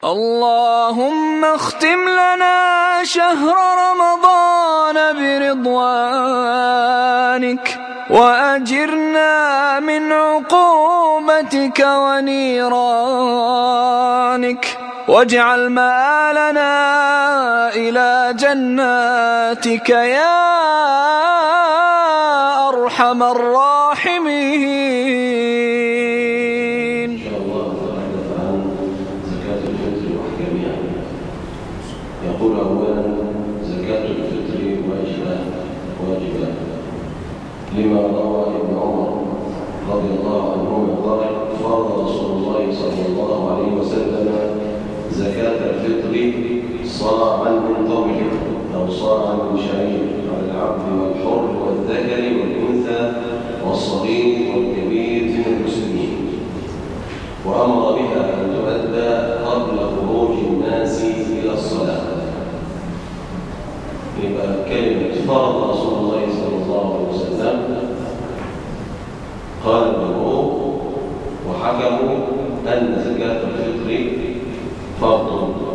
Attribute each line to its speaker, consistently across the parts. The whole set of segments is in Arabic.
Speaker 1: اللهم اختم لنا شهر رمضان برضوانك وأجرنا من عقوبتك ونيرانك واجعل مآلنا إلى جناتك يا أرحم الراحمين.
Speaker 2: إن شاء الله نتحدث عن زكاة الفطر وأحكامها. يقول أولا: زكاة الفطر واجبة لما روى ابن عمر رضي الله عنهما قال: فرض رسول الله صلى الله عليه وسلم زكاة الفطر صاعا من قمح أو صاعا من شعير على العبد والحر والذكر والأنثى والصغير والكبير من المسلمين، وأمر بها أن تؤدى قبل خروج الناس إلى الصلاة. يبقى كلمة فرض رسول الله صلى الله عليه وسلم قال الجمهور وحكموا أن زكاة الفطر فرض،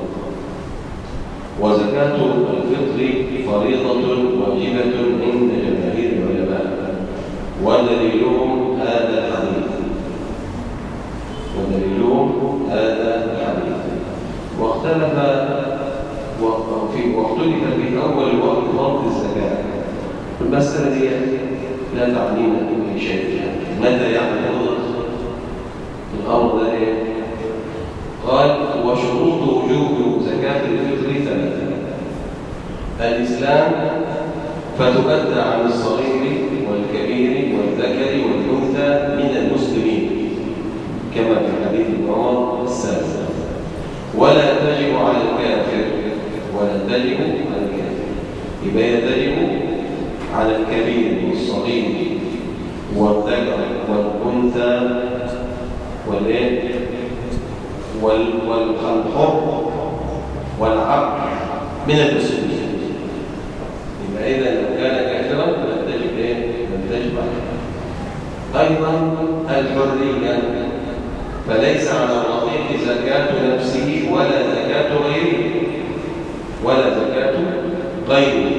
Speaker 2: وزكاة الفطر فريضة واجبة عند جماهير العلماء، ودليلهم هذا الحديث واختلف في أول وقت فرض الزكاة. المسألة دي لا تعنينا بأي شيء. متى يعني الأمر ده إيه؟ قال: وشروط وجوب زكاة الفطر ثلاثة: الإسلام فتؤدى عن الصغير والكبير والذكر والأنثى من المسلمين كما في حديث ابن عمر السابق، ولا تجب على الكافر يبقى تجب على الكبير والصغير والذكر والأنثى والحر والعبد من المسلمين. يبقى إذا لو كان كافرا لم تجب عليه. أيضا الحرية، فليس على الرقيق زكاة نفسه ولا زكاة غيره.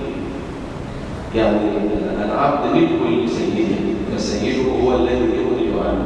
Speaker 2: يعني العبد ملك لسيده، فسيده هو الذي يخرج عنه،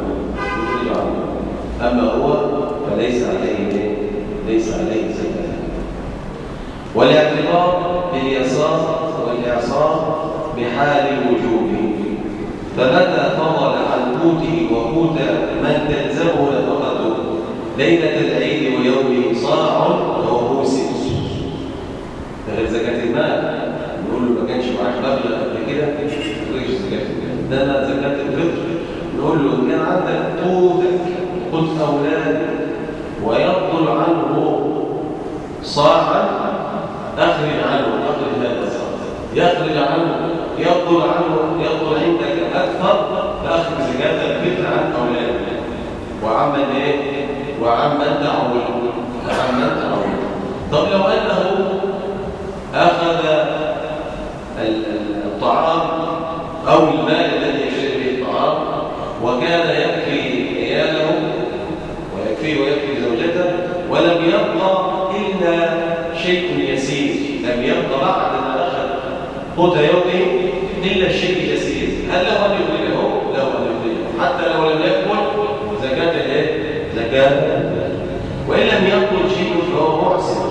Speaker 2: أما هو فليس عليه زكاة. والاعتبار بالإعصار بحال الوجوب، فمتى فضل عن قوته وقوت من تلزمه نفقته ليلة العيد ويومه صاع وهو موسم. غير زكاة المال، نقول له ما كانش معاك مبلغ قبل كده تخرج زكاة المال. إنما زكاة الفطر نقول له إن كان عندك قوت أولاد ويفضل عنه صاعا أخرج هذا الصاع، يفضل عندك أكثر فأخرج زكاة الفطر عن أولادك وعمن تعول. طب لو أنه أخذ الطعام أو المال الذي يشتري به الطعام وكان يكفي عياله ويكفي زوجته، ولم يبقى إلا شيء يسير، لم يبقى بعد ما أخذ قوت يومه إلا الشيء اليسير، هل له أن يخرجه؟ له أن يخرجه حتى لو لم يأكل زكاة. وإن لم يأكل شيء فهو معسر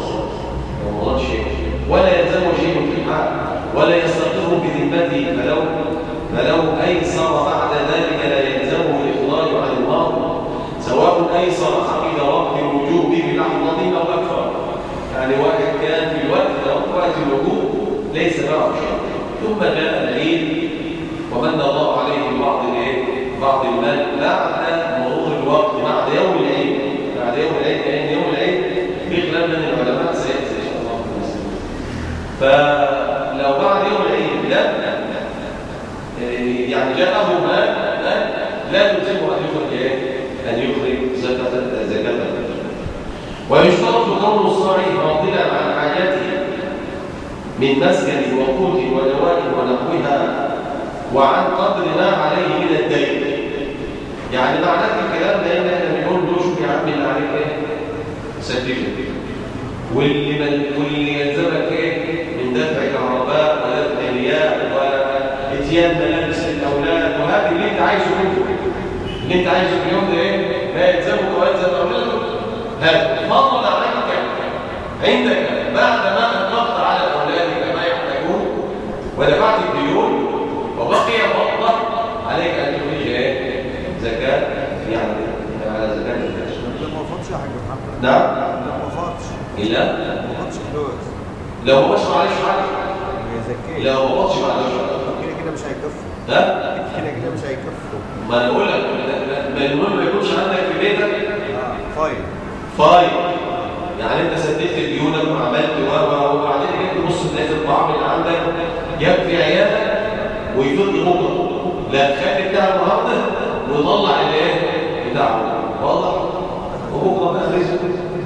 Speaker 2: ولا يلزمه شيء في الحال ولا يستقر بذمته، فلو أيسر بعد ذلك لا يلزمه الإخراج عن الماضي، سواء أيسر عقد وقت الوجوب بلحظة أو أكثر. يعني واحد كان في وقت الوجوب ليس معه شيء، ثم جاء العيد ومن الله عليه بعض المال بعد مرور الوقت، بعد يوم العيد، لأن يوم العيد في خلاف من العلماء سيأتي إن شاء الله. فلو بعد يوم العيد يعني جاءه مال لا يلزمه أن يخرج زكاة الفطر. ويشترط كون الصاع فاضلا عن حاجته من مسكن وقوت ودواء ونحوها وعن قدر ما عليه من الدين. يعني معنى الكلام ده ان احنا بنقول له شوف يا عم اللي عليك ايه؟ مسدده، واللي يلزمك ايه من دفع كهرباء ودفع مياه واتيان ملابس للاولاد، وهذا اللي انت عايزه منه، اللي انت عايزه في اليوم ده ايه ما يلزمك ويلزم اولادك. هذا فضل عندك بعد ما انفقت على اولادك ما يحتاجون ودفعت الديون وبقي فضل عليك ان تخرج ايه زكاه، يعني على زكاه الفلوس.
Speaker 3: ما وفقتش يا حاج محمد.
Speaker 2: نعم
Speaker 3: ما وفقتش.
Speaker 2: الا
Speaker 3: ما وفقتش فلوس.
Speaker 2: لو ما بقاش معلش حاجه،
Speaker 3: زكاه.
Speaker 2: لو ما بقاش معلش
Speaker 3: كده مش هيكفوا.
Speaker 2: ها
Speaker 3: كده مش هيكفوا.
Speaker 2: ما انا اقول لك ما المهم ما يكونش عندك في بيتك فايض، يعني انت سددت ديونك وعملت وبعدين جبت نص من الطعام اللي عندك يكفي عيالك ويفضل بكره، لا خلي بتاع النهارده ويطلع الايه بتاعه واضح، وبكره بقى رزق.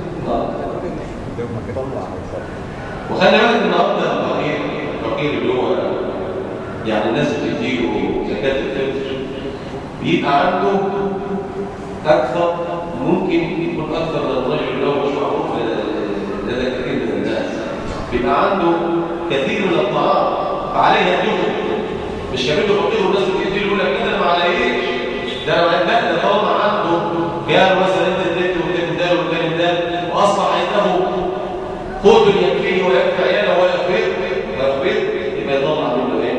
Speaker 2: وخلي بالك النهارده الفقير اللي هو يعني الناس بتديله زكاه الفطر بيبقى عنده اكثر، ممكن يكون اكثر من الرجل اللي هو مش معروف لدى كثير من الناس، بيبقى عنده كثير من الطعام فعليه يدخل، مش كمان فقير والناس بتديله يقول لك كده ما عليش، ده طالما عنده جار مثلا انت اديته والتاني ده والتاني ده واصبح عنده قوت يكفيه ويكفي عياله ويغفر يبقى يطلع منه ايه؟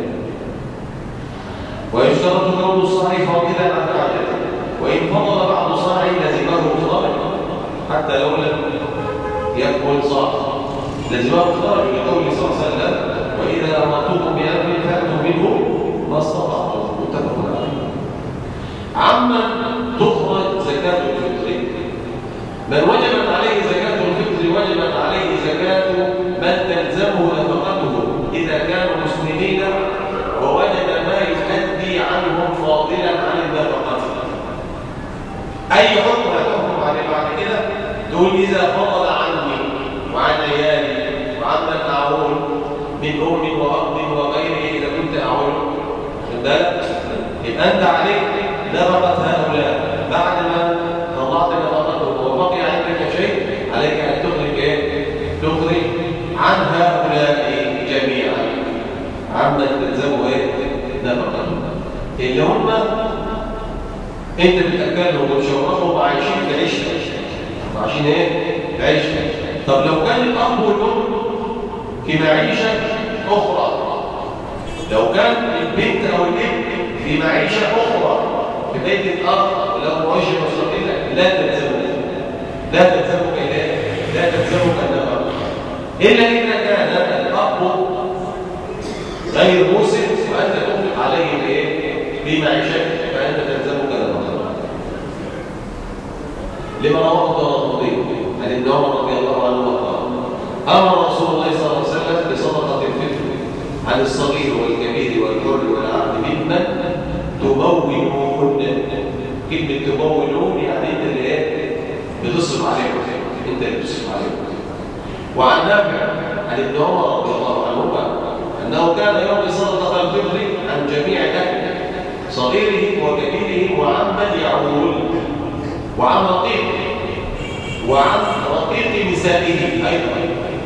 Speaker 2: ويشترط كون الصاع فاضلا عن حاجته، وان فضل بعض صاع لزمه خراج، حتى لو لم يكن صاع لزمه خراج، لقول صلى الله عليه وسلم واذا امرتكم بامر فاتوا منه ما استطعتم، متفق عليه. عمن تخرج زكاه الفطر، من وجبت عليه زكاه الفطر وجبت عليه زكاه من تلزمه نفقته اذا كانوا مسلمين ووجد ما يؤدي عنهم فاضلا عن النفقه. اي حكم هتحكم عليه بعد كده تقول اذا فضل عني وعن عيالي وعمن اعول من ام واب وغيره اذا كنت اعول، خد بالك يبقى انت عليك نفقه هؤلاء بعد ما طلعت نفقتهم وبقي عندك شيء عليك ان تخرج ايه؟ تخرج عن هؤلاء جميعا عمن تلزمه ايه؟ نفقتهم، اللي هم انت بتاكلهم وتشربهم وعايشين في عيشه، عايشين ايه؟ في عيشه. طب لو كان الاب والام في معيشه اخرى، لو كان البنت او الابن في معيشه اخرى في بيت الاب لو معيشه مستقله لا تلزمك النفقه الا اذا كان الاب غير موسم وانت تنفق عليه بايه؟ بمعيشتك فانت تلزمك النفقه. لما رواه الطبراني عن ابن عمر رضي الله عنه قال امر رسول الله صلى الله عليه وسلم بصدقه الفطر عن الصغير والكبير والحر والعبد ممن تمولون. كلمه تمولون يعني انت اللي ايه؟ بتصرف عليهم، انت اللي بتصرف عليهم. وعن نافع عن ابن عمر رضي الله عنهما انه كان يعطي صدقه الفطر عن جميع اهله صغيره وكبيره وعمن يعول وعن رقيقه وعن رقيق نسائه ايضا.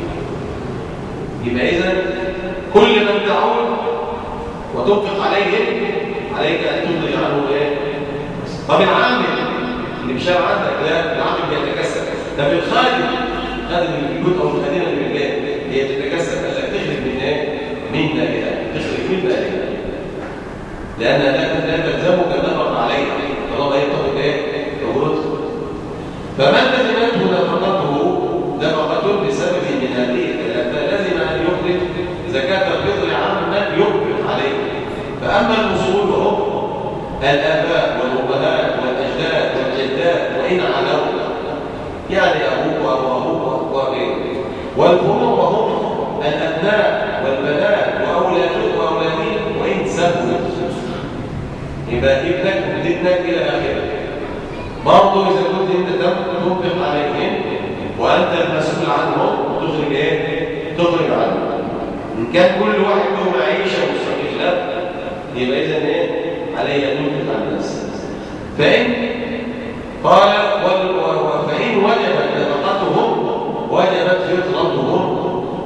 Speaker 2: يبقى اذا كل من تعول وتنفق عليهم عليك ان تخرج عنه ايه؟ طب العامل اللي مش عندك لا، العامل بيتكسب، ده في الخادم البيوت او الخادمه للرجال هي بتتكسب، قال لك تخرج من ايه؟ من نائها، تخرج من بالها لانها لا تلزمك النفقه عليها طالما هي تاخد ايه؟ اجرتها. فمن لزمته نفقه بسبب من هذه فلازم ان يخرج زكاه الفطر عن من ينفق عليه. فاما الاصول وهم الاباء والامهات والاجداد والجدات وان علوا يعني ابوك وابوك وغيره، والفروع وهم الابناء والبنات واولادهم وان سبوا، يبقى ابنك وابنك الى اخره. برضه اذا كنت انت تنفق عليهم وانت المسؤول عنهم تخرج ايه؟ تخرج عنهم. ان كان كل واحد له معيشه مستقله يبقى اذا ايه؟ عليه ان ينفق عن نفسه. فان قال فان وجبت نفقته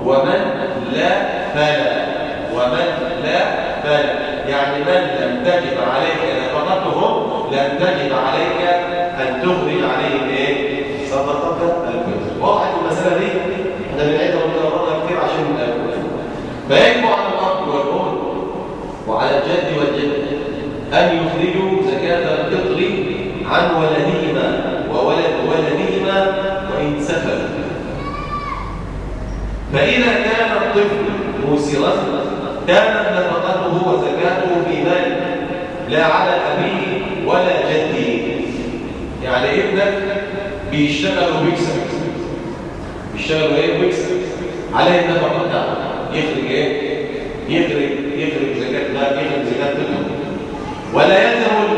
Speaker 2: ومن لا فلا. ومن لا فلا يعني من لم تجب عليك نفقتهم لم تجب عليك أن تخرج عليهم إيه؟ صدقة الفطر. واضح المسألة دي؟ احنا بنعيدها ونكررها كتير عشان نقول. فيجب على الأب والأم وعلى الجد والجد أن يخرجوا زكاة الفطر عن ولدهما وولد ولدهما وإن سفل. فإذا كان الطفل موسرا كانت نفقته وزكاته في ماله لا على أبيه ولا جده. يعني ابنك بيشتغل وبيكسب، بيشتغل ايه وبيكسب، عليه النفقه بتاعته، يخرج ايه؟ يخرج زكاه مال، يخرج زكاه الفطر. ولا يلزم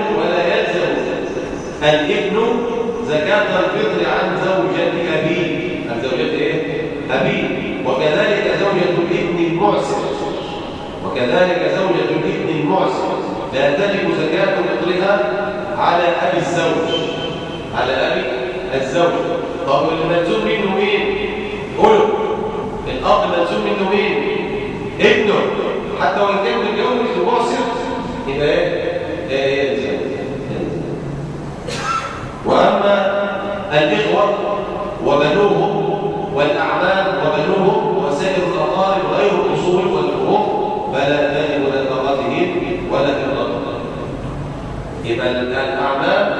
Speaker 2: الابن زكاه الفطر عن زوجة أبيه، عن زوجة ايه؟ أبيه. وكذلك زوجة الابن المعسر، وكذلك زوجة الابن المعسر لا تجب زكاة فطرها على أبي الزوج، على أبي الزوج. طب الملزوم منه مين؟ قوله الأب الملزوم منه مين؟ ابنه، حتى وإن كان متجوز ومعسر يبقى ايه؟ يلزم. وأما الإخوة وبنوهم والأعمام وبنوهم وسائر الأقارب غير الأصول والفروع فلا تجب نفقتهم ولا فطرتهم. يبقى الأعمام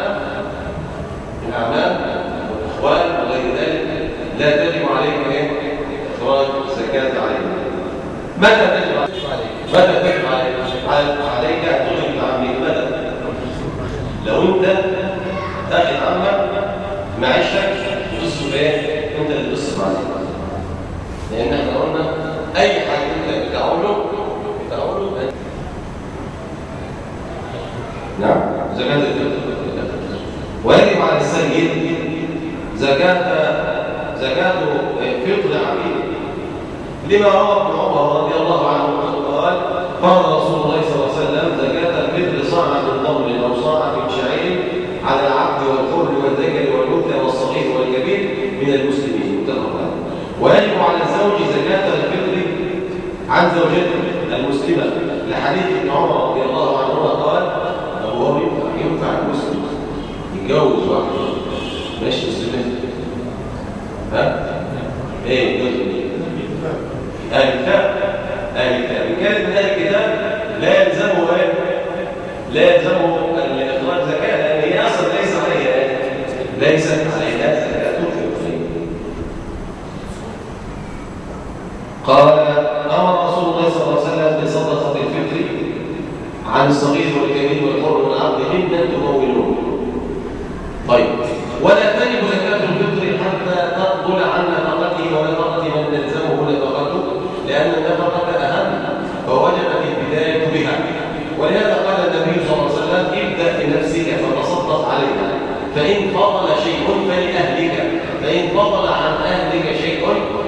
Speaker 2: والإخوان وغير ذلك لا تجب عليك ايه؟ إخراج زكاة عليك. متى تجب عليك؟ متى تجب عليك أن تخرج عمك؟ متى؟ لو أنت تاخد عمك معيشك وتصرف ايه؟ أنت اللي تصرف عليه. لأن احنا قلنا أي حاجة أنت بتعوله نعم زكاة الفطر. ويجب على السيد زكاة فطر عبيده لما روى ابن عمر رضي الله عنه قال قال رسول الله صلى الله عليه وسلم زكاة الفطر صاع من تمر أو صاع من شعير على العبد والحر والذكر والأنثى والصغير والكبير من المسلمين. متفق عليه. ويجب على الزوج زكاة الفطر عن زوجته المسلمة لحديث ابن عمر رضي الله عنه قال هو ينفع المسلم يتجوز واحد ماشي مسلمين؟ ها؟ ايه يتجوز مين؟ اهل الكتاب. اهل الكتاب ان كانت من اهل الكتاب لا يلزمه ايه؟ لا يلزمه الاخراج زكاه، لان هي اصلا ليس عليها ايه؟ ليست عليها زكاه الفطر. قال امر رسول الله صلى الله عليه وسلم بصدقه الفطر عن الصغير والكبير والحر والعبد ممن تمولون. طيب ولا تجب زكاة الفطر حتى تقبل عن نفقته ونفقة من تلزمه نفقته، لأن النفقة أهم فوجبت البداية بها. ولهذا قال النبي صلى الله عليه وسلم ابدأ بنفسك فتصدق عليها، فإن فضل شيء فلأهلك، فإن فضل عن أهلك شيء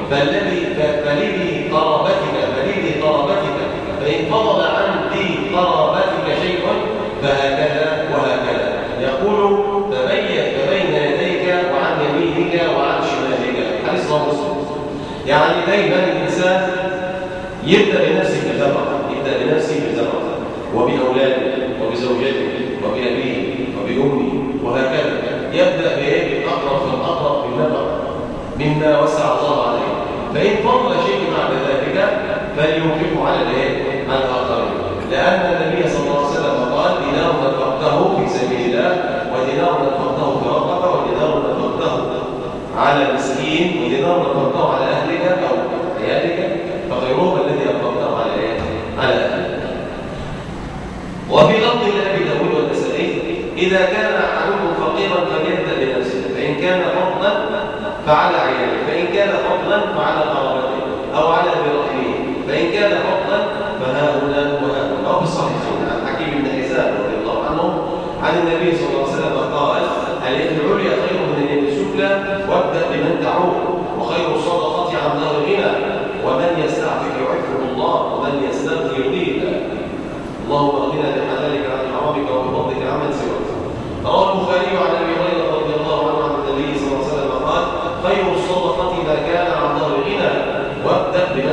Speaker 2: فلذي قرابتك، فإن فضل عن ذي قرابتك شيء فهكذا وهكذا. يقول فبين يديك وعن يمينك وعن شمالك. حديث رواه مسلم. يعني دايما الإنسان يبدأ بنفسه بزرعه وبأولاده وبزوجته وبأبيه وبأمه وهكذا. يبدأ بالأقرب فالأقرب بالنفقة مما وسع الله عليه. فإن فضل شيء بعد ذلك فلينفقه على الآخرين، لأن النبي صلى الله عليه وسلم قال دينار نفقته في سبيل الله، ودينار نفقته في رقبة، ودينار نفقته على مسكين، ودينار نفقته على أهلك أو عيالك، فخيرهم الذي نفقته على أهلك. وفي لفظ لأبي داود والنسائي إذا كان أحدكم فقيرا فليبدأ بنفسه، فإن كان فضلا فعلى عياله، فإن كان فضلا فعلى قرابته أو على برحمه، فإن كان فضلا فها هنا وها هنا. أو في الصحيحين عن حكيم بن حزام رضي الله عنه عن النبي صلى الله عليه وسلم قال اليد العليا خير من اليد السفلى، وابدأ بمن تعول، وخير الصدقة عن ظهر غنى، ومن يستعفف يعفه الله، ومن يستغفر يغنيه الله. اللهم اغننا بحلالك عن حرامك وبفضلك عمن سواك. رواه البخاري عن ابي هريره رضي الله عنه عن النبي صلى الله عليه وسلم قال خير الصدقه ما كان عن ظهر غنى، وابدا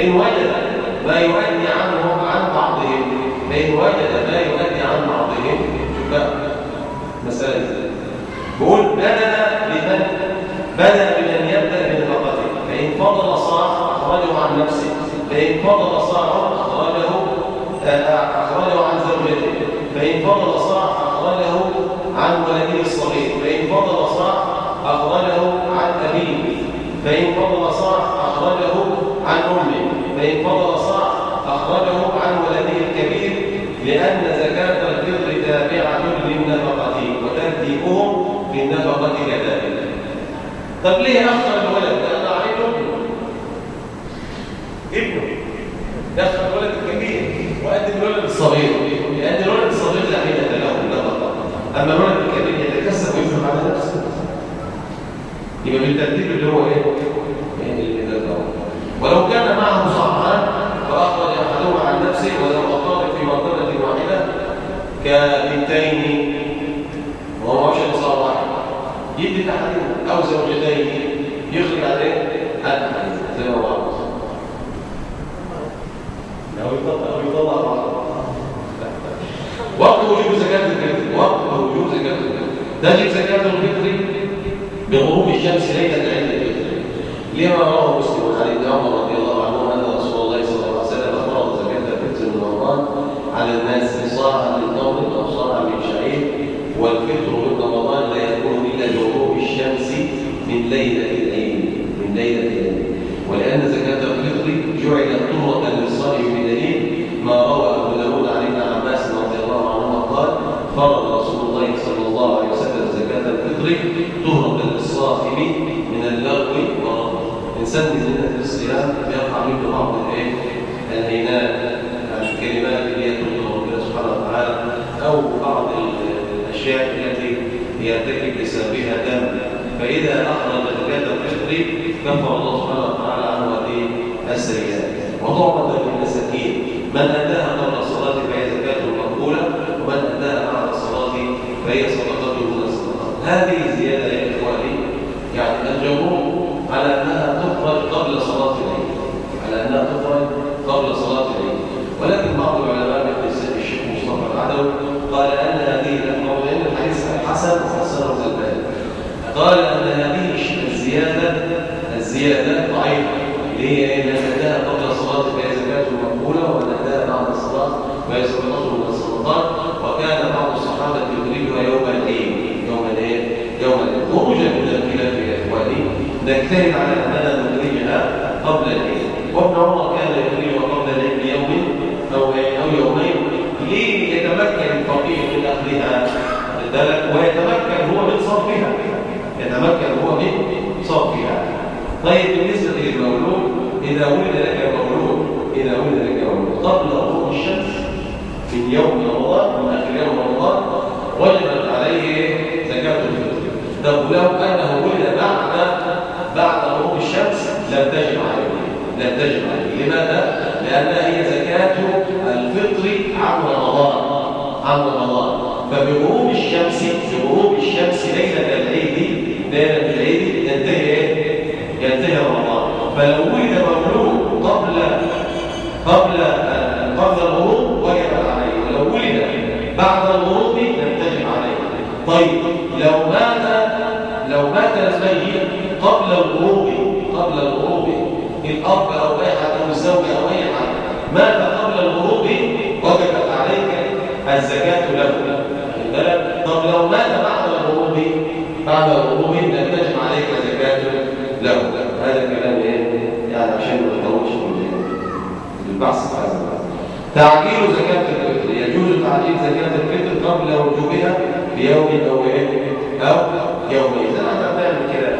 Speaker 2: فإن وجد ما يؤدي عنه عن بعضهم شوف بقى مسألة بقول بدأ بمن يبدأ بنفقته، فإن فضل صاع أخرجه عن نفسه، فإن فضل صاع أخرجه عن زوجته، فإن فضل صاع أخرجه عن ولده الصغير، فإن فضل صاع أخرجه عن أبيه، فإن فضل صاع أخرجه عن أمه، فإن فضل صاع أخرجه عن ولده الكبير، لأن زكاة الفطر تابعة للنفقة وترتيبهم في النفقة كذلك. طب ليه أخر الولد؟ لأن عليه ابنه دخل الولد الكبير وقدم الولد الصغير، لأن الولد الصغير لا حيلة له النفقة، أما الولد الكبير يتكسب وينفق على نفسه. يبقى بالترتيب اللي هو إيه؟ ولو كان معه صاعان فأخرج أحدهما عن نفسه ولو أقام في مرتبة واحدة كبنتين وهو مش صاع واحد يدي تحديد أو زوجتين يخرج عليه التحديد زي ما هو عاوز. أو يطلع بعض. وقت وجوب زكاة الفطر تجب زكاة الفطر بغروب الشمس ليلة عيد الفطر، لما رواه مسلم عن ابن عمر رضي الله عنه أن رسول الله صلى الله عليه وسلم فرض زكاة الفطر من رمضان على الناس صاعا من تمر أو صاعا من شعير، والفطر من رمضان لا يكون إلا بغروب الشمس من ليلة العيد ولأن زكاة الفطر جعلت طهرة للصائم بدليل ما روى أبو داود عن ابن عباس رضي الله عنهما قال فرض رسول الله صلى الله عليه وسلم زكاة الفطر طهرة للصائم من اللغو والرفث. إنسان من الصيام يقع منه بعض الهينات عن الكلمات اللي هي تطلب ربنا سبحانه وتعالى أو بعض الأشياء التي يرتكب بسببها دم، فإذا أخرج زكاة الفطر كفر الله سبحانه وتعالى عنه هذه السيئات. وضعفة للمساكين من أداها قبل الصلاة فهي زكاة مقبولة، ومن أداها بعد الصلاة فهي صدقة من الصدقات. هذه زيادة يا إخواني، يعني الجمهور على أنها تخرج قبل صلاة العيد، ولكن بعض العلماء مثل الشيخ مصطفى العدوي قال أن هذه لأن الحديث حسن وحسنه الألباني، قال أن هذه الزيادة ضعيفة، اللي هي من أداها قبل الصلاة فهي زكاة مقبولة، ومن أداها بعد الصلاة فهي صدقة من الصدقات، وكان بعض الصحابة يخرجها يوم العيد خروجا من الخلاف يا إخواني نجتهد على أننا نخرجها قبل العيد. وابن عمر كان يخرجها قبل العيد بيوم أو يومين ليتمكن الفقيه من أخذها ويتمكن هو من صرفها. طيب بالنسبة للمولود، إذا ولد لك مولود قبل غروب الشمس من يوم رمضان، من آخر يوم رمضان، وجبت عليه زكاة الفطر. طب لو أنه ولد بعد غروب الشمس لم تجب عليه. لماذا؟ لأنها هي زكاة الفطر عن رمضان. فبغروب الشمس ليلة العيد ينتهي رمضان. فلو ولد مولود قبل الغروب وجب عليه، ولو ولد بعد الغروب لم تجب عليه. طيب لو مات الميت قبل الغروب الأب أو أي حد أو الزوج أو أي حد مات قبل الغروب وجبت عليك الزكاة له. طب لو مات بعد الغروب لم تجب عليك زكاة له. هذا كلام يعني عشان ما نتطورش بالبحث. تعجيل زكاة الفطر، يجوز تعجيل زكاة الفطر قبل وجوبها بيوم أو يومين. إذا أنا بعمل كده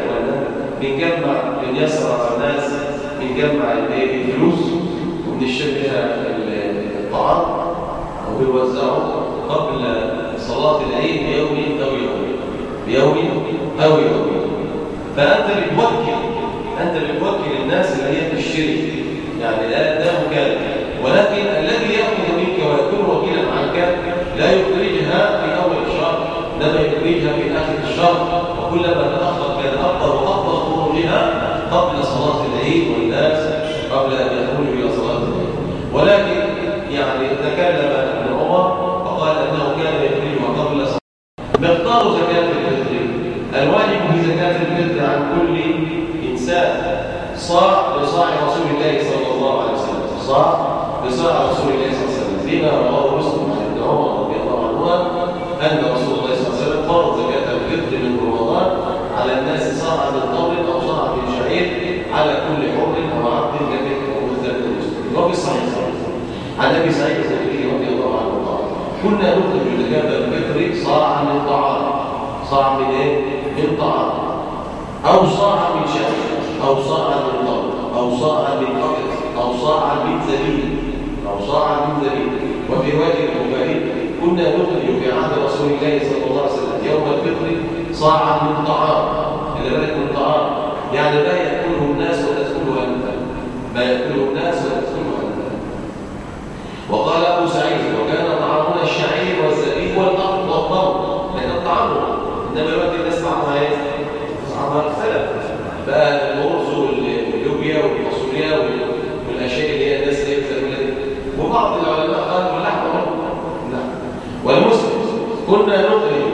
Speaker 2: بنجمع الناس، بنجمع الفلوس وبنشتري بها الطعام وبنوزعه قبل صلاة العيد بيوم أو يومين. فأنت بتوكل الناس اللي هي تشتري، يعني ده مكالمة، ولكن الذي يأخذ منك ويكون وكيلا عنك لا يخرجها في أول الشهر، إنما يخرجها في آخر الشهر، وكلما تأخر كان أفضل خروجها قبل صلاة العيد والناس قبل أن يخرجوا مقدار زكاة الفطر. الواجب في زكاة الفطر عن كل إنسان صاع بصاع رسول الله صلى الله عليه وسلم، صاع بصاع رسول الله صلى الله عليه وسلم، لما رواه مسلم عن ابن عمر رضي الله عنهما أن رسول الله صلى الله عليه وسلم فرض زكاة الفطر من رمضان على الناس صاعا من تمر أو صاعا من شعير على كل حر أو عبد جميع أو مثل المسلم. وفي الصحيح عن أبي سعيد الخدري رضي الله عنه قال: كنا نخرج زكاة الفطر صاعا من طعام، صاع من إيه؟ من طعام، أو صاعا من شعير، أو صاعا من تمر، أو صاعا من قطر، أو صاعا من زبيب، أو صاعا من زبيب. وفي رواية البخاري: كنا نخرج في عهد رسول الله صلى الله عليه وسلم يوم الفطر صاعا من طعام، إلى ذلك من طعام، يعني لا يأكله الناس وتدخله أنت، ما يأكله الناس وتدخله أنت. وقال أبو سعيد: وكان طعامنا الشعير والزبيب والقطر والتمر، لكن طعامه، إنما الوقت الناس طعامها إيه؟ طعامها اختلف، بقى الأرز واللوبيا والفاصوليا والأشياء اللي هي الناس اللي بتاكلها، وبعض العلماء قالوا اللحمة. والمسلم: كنا نخرج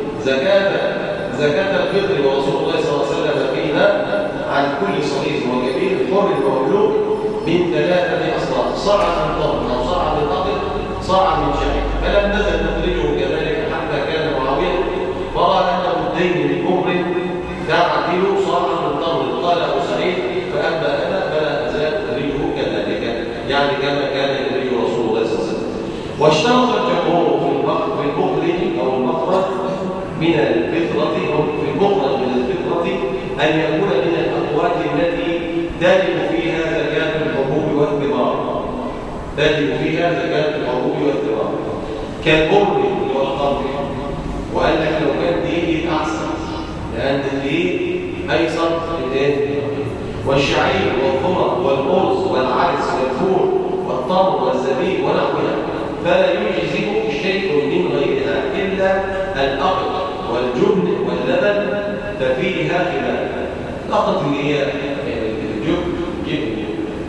Speaker 2: زكاة الفطر ورسول الله صلى الله عليه وسلم فيها عن كل صغير وكبير حر مملوك من 3 أصناف، صاعا من تمر أو صاعا من قطر، صاعا من شعير. فلم نزل نخرجه كذلك حتى كان معاوية فرأى أنه الدين لكفر تعدل صاعا من تمر. قال أبو سعيد: فأما أنا فلا أزال أخرجه كذلك، يعني كما كان يخرج رسول الله صلى الله عليه وسلم. واشترط الجمهور في المخرج أو المخرج من الفطرة، في المخرج من الفطرة أن يكون من الأقوات التي تجب فيها زكاة الحبوب والثمار، تجب فيها زكاة الحبوب والثمار، كالبر والقمح. وقال لك لو كان دي أحسن، لأن دي أيسر من إيه؟ والشعير والذرة والأرز والعدس والفول والتمر والزبيب ونحوها، فلا يجزئ شيء من غيرها إلا الأقط والجبن واللبن، ففيها خلاف. الأقط اللي هي الجبن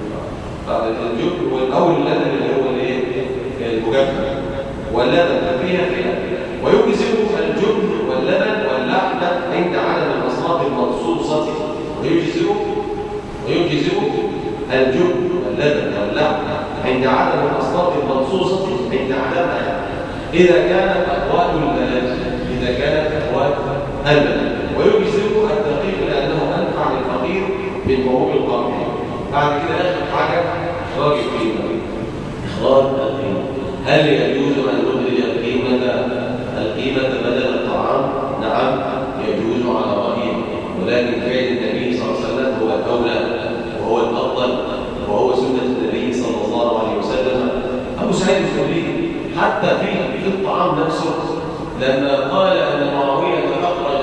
Speaker 2: أو اللبن اللي هو المجفف، واللبن ففيها خلاف. ويجزئ الجبن واللبن واللحم عند عدم الأصناف المنصوصة، ويجزئ الجبن واللبن واللحم عند عدم الأصناف المنصوصة عند عدمها إذا كانت أقوات البلد، ويجزئ الدقيق لأنه أنفع للفقير من حبوب القمح. بعد كده آخر حاجة إخراج القيمة. هل يجوز أن نخرج القيمة بدل الطعام؟ نعم يجوز على رأيه، ولكن فعل النبي صلى الله عليه وسلم هو الأولى وهو الأفضل وهو سنة النبي صلى الله عليه وسلم. أبو سعيد الخدري حتى في الطعام نفسه لما قال أن معاوية أخرج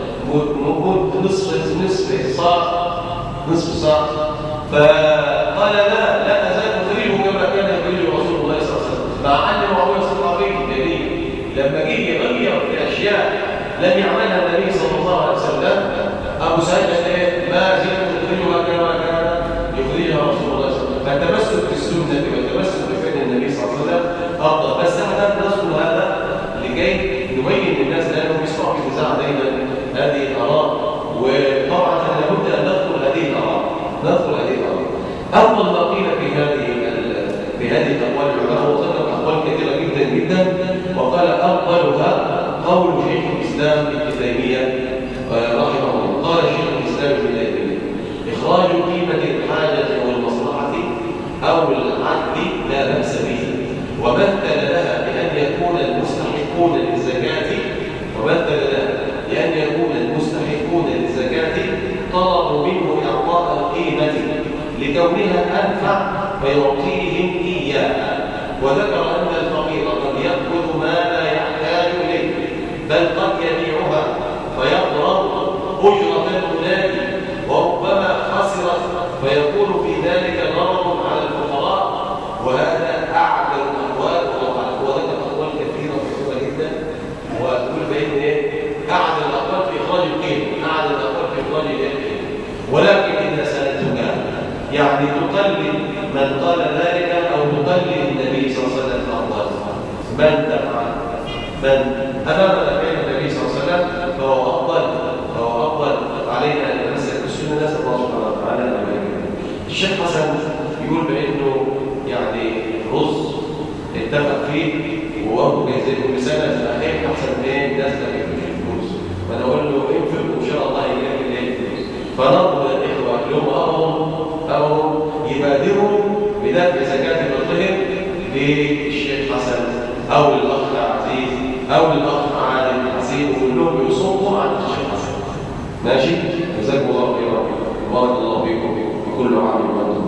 Speaker 2: نصف صاع، فقال لا أزال أخرجه كما كان يخرجه رسول الله صلى الله عليه وسلم، مع أن معاوية صحابي جليل لما جه يغير في أشياء لم يعملها النبي صلى الله عليه وسلم، أبو سعيد ما زلت أخرجها كما كان يخرجها رسول الله صلى الله عليه وسلم. فالتمسك بالسنة والتمسك بفعل النبي صلى الله عليه وسلم أفضل. بس احنا نذكر هذا لكي نبين للناس لأنهم يسمعوا في النزاع دايما هذه الآراء، وطبعا احنا لابد أن نذكر هذه الآراء. أفضل ما قيل في هذه الأقوال العلماء، وذكر أقوال كثيرة جدا جدا، وقال أفضلها قول شيخ الإسلام ابن تيمية رحمه الله. قال شيخ الإسلام ابن تيمية: إخراج قيمة الحاجة والمصلحة أو العدل لا بأس به، ومثل لها بأن يكون المستحقون للزكاة طلبوا منه إعطاء القيمة لكونها أنفع فيعطيهم إياها، وذكر أن الفقير قد يأخذ ما لا يحتاج إليه، بل قد يبيعها فيضرب أجرة المنادي، وربما خسرت فيكون في ذلك ضرر على الفقراء. وهذا أعلى الأقوال، وذكر أقوال كثيرة وكثيرة جدا، وكل بين أعلى الأقوال في إخراج القيمة، أعلى الأقوال في إخراج القيمة. ولكن إذا سألتك يعني تقلد من قال ذلك أو تقلد النبي صلى الله عليه وسلم أفضل؟ من تفعل؟ من أمامنا كان النبي صلى الله عليه فنرجو الإخوة اليوم أو يبادروا بدفع زكاة فطرهم للشيخ حسن أو للأخ عزيز أو للأخ عادل حسين وكلهم يصوموا عن الشيخ حسن. ماشي؟ جزاكم الله خيرا. بارك الله فيكم. كل عام وأنتم